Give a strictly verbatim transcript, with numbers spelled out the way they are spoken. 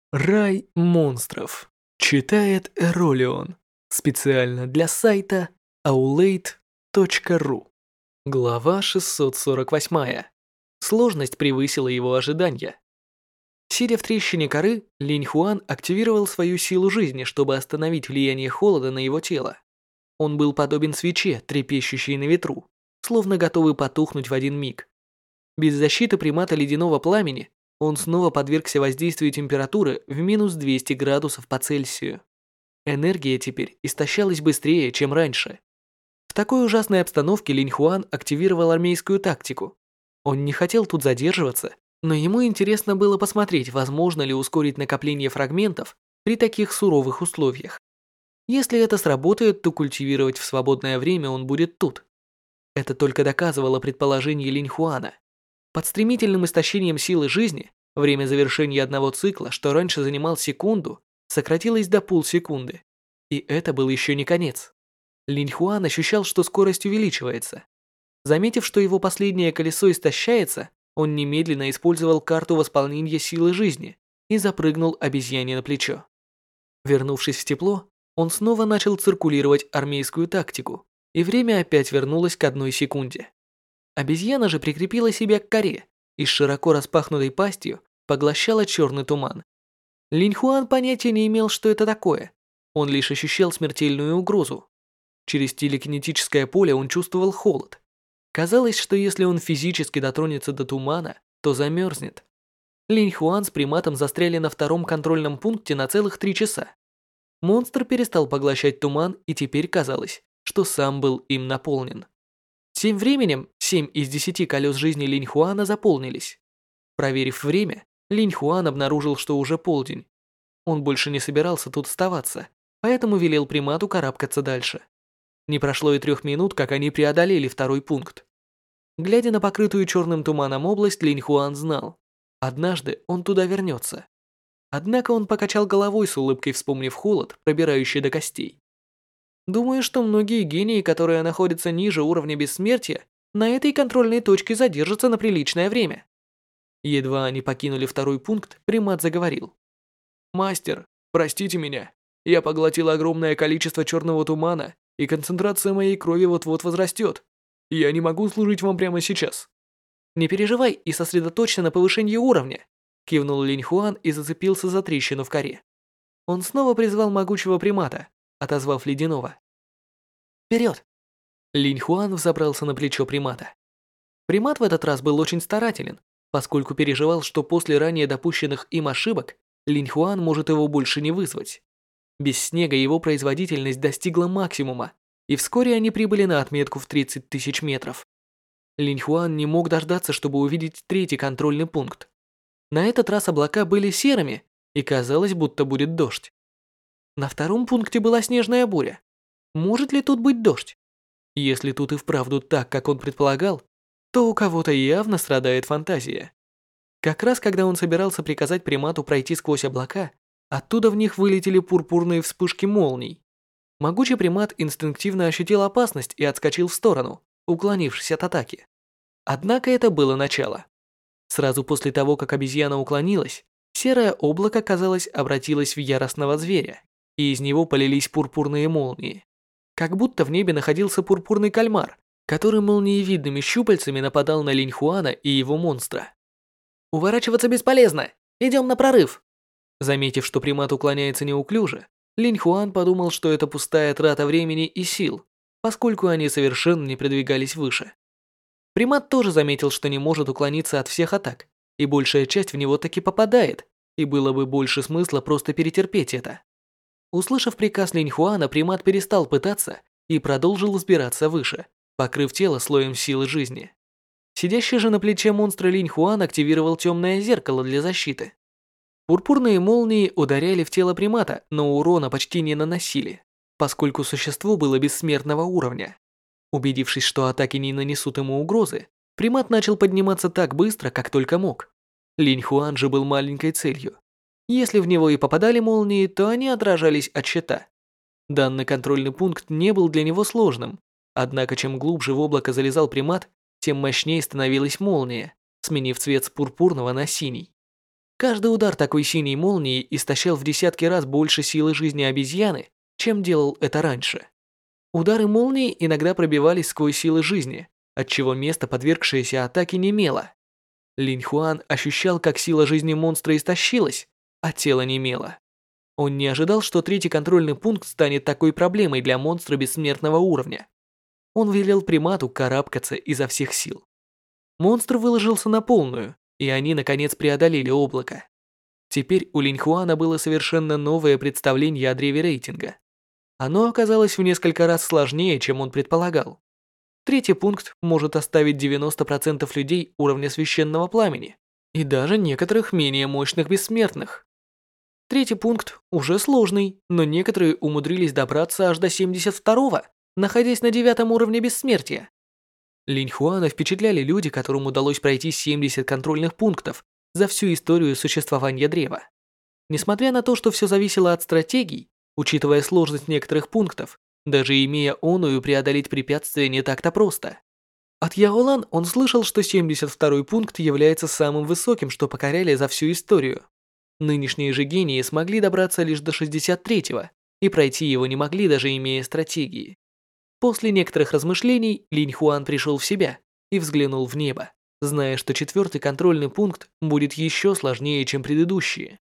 Рай монстров. Читает Эролион. Специально для сайта аулейт точка ру. Глава шестьсот сорок восемь. Сложность превысила его ожидания. Сидя в трещине коры, Линь Хуан активировал свою силу жизни, чтобы остановить влияние холода на его тело. Он был подобен свече, трепещущей на ветру, словно готовый потухнуть в один миг. Без защиты примата ледяного пламени он снова подвергся воздействию температуры в минус двести градусов по Цельсию. Энергия теперь истощалась быстрее, чем раньше. В такой ужасной обстановке Линь Хуан активировал армейскую тактику. Он не хотел тут задерживаться, но ему интересно было посмотреть, возможно ли ускорить накопление фрагментов при таких суровых условиях. Если это сработает, то культивировать в свободное время он будет тут. Это только доказывало предположение Линь Хуана. Под стремительным истощением силы жизни время завершения одного цикла, что раньше занимал секунду, сократилось до полсекунды. И это был еще не конец. Линь Хуан ощущал, что скорость увеличивается. Заметив, что его последнее колесо истощается, он немедленно использовал карту восполнения силы жизни и запрыгнул обезьяне на плечо. Вернувшись в тепло, он снова начал циркулировать армейскую тактику, и время опять вернулось к одной секунде. Обезьяна же прикрепила себя к коре и с широко распахнутой пастью поглощала черный туман. Линь Хуан понятия не имел, что это такое. Он лишь ощущал смертельную угрозу. Через телекинетическое поле он чувствовал холод. Казалось, что если он физически дотронется до тумана, то замерзнет. Линь Хуан с приматом застряли на втором контрольном пункте на целых три часа. Монстр перестал поглощать туман, и теперь казалось, что сам был им наполнен. Тем временем, семь из десяти колес жизни Линь Хуана заполнились. Проверив время, Линь Хуан обнаружил, что уже полдень. Он больше не собирался тут оставаться, поэтому велел примату карабкаться дальше. Не прошло и трех минут, как они преодолели второй пункт. Глядя на покрытую черным туманом область, Линь Хуан знал, однажды он туда вернется. Однако он покачал головой с улыбкой, вспомнив холод, пробирающий до костей. Думаю, что многие гении, которые находятся ниже уровня бессмертия, на этой контрольной точке задержатся на приличное время. Едва они покинули второй пункт, примат заговорил. «Мастер, простите меня. Я поглотил огромное количество черного тумана, и концентрация моей крови вот-вот возрастет. Я не могу служить вам прямо сейчас». «Не переживай и сосредоточься на повышении уровня», кивнул Линь Хуан и зацепился за трещину в коре. Он снова призвал могучего примата, отозвав ледяного. «Вперед!» Линь Хуан взобрался на плечо примата. Примат в этот раз был очень старателен, поскольку переживал, что после ранее допущенных им ошибок Линь Хуан может его больше не вызвать. Без снега его производительность достигла максимума, и вскоре они прибыли на отметку в тридцать тысяч метров. Линь Хуан не мог дождаться, чтобы увидеть третий контрольный пункт. На этот раз облака были серыми, и казалось, будто будет дождь. На втором пункте была снежная буря. Может ли тут быть дождь? Если тут и вправду так, как он предполагал, то у кого-то явно страдает фантазия. Как раз когда он собирался приказать примату пройти сквозь облака, оттуда в них вылетели пурпурные вспышки молний. Могучий примат инстинктивно ощутил опасность и отскочил в сторону, уклонившись от атаки. Однако это было начало. Сразу после того, как обезьяна уклонилась, серое облако, казалось, обратилось в яростного зверя, и из него полились пурпурные молнии. Как будто в небе находился пурпурный кальмар, который молниевидными щупальцами нападал на Линь Хуана и его монстра. «Уворачиваться бесполезно! Идем на прорыв!» Заметив, что примат уклоняется неуклюже, Линь Хуан подумал, что это пустая трата времени и сил, поскольку они совершенно не продвигались выше. Примат тоже заметил, что не может уклониться от всех атак, и большая часть в него таки попадает, и было бы больше смысла просто перетерпеть это. Услышав приказ Линь Хуана, примат перестал пытаться и продолжил взбираться выше, покрыв тело слоем силы жизни. Сидящий же на плече монстра Линь Хуан активировал темное зеркало для защиты. Пурпурные молнии ударяли в тело примата, но урона почти не наносили, поскольку существо было бессмертного уровня. Убедившись, что атаки не нанесут ему угрозы, примат начал подниматься так быстро, как только мог. Линь Хуан же был маленькой целью. Если в него и попадали молнии, то они отражались от щита. Данный контрольный пункт не был для него сложным, однако чем глубже в облако залезал примат, тем мощнее становилась молния, сменив цвет с пурпурного на синий. Каждый удар такой синей молнии истощал в десятки раз больше силы жизни обезьяны, чем делал это раньше. Удары молнии иногда пробивались сквозь силы жизни, отчего место, подвергшееся атаке, немело. Линь Хуан ощущал, как сила жизни монстра истощилась, а тело немело. Он не ожидал, что третий контрольный пункт станет такой проблемой для монстра бессмертного уровня. Он велел примату карабкаться изо всех сил. Монстр выложился на полную, и они наконец преодолели облако. Теперь у Линь Хуана было совершенно новое представление о древе рейтинга. Оно оказалось в несколько раз сложнее, чем он предполагал. Третий пункт может оставить девяносто процентов людей уровня священного пламени, и даже некоторых менее мощных бессмертных. Третий пункт уже сложный, но некоторые умудрились добраться аж до семьдесят второго, находясь на девятом уровне бессмертия. Линь Хуана впечатляли люди, которым удалось пройти семьдесят контрольных пунктов за всю историю существования древа. Несмотря на то, что все зависело от стратегий, учитывая сложность некоторых пунктов, даже имея оную, преодолеть препятствия не так-то просто. От Яолан он слышал, что семьдесят второй пункт является самым высоким, что покоряли за всю историю. Нынешние же гении смогли добраться лишь до шестьдесят третьего, и пройти его не могли, даже имея стратегии. После некоторых размышлений Линь Хуан пришел в себя и взглянул в небо, зная, что четвертый контрольный пункт будет еще сложнее, чем предыдущие.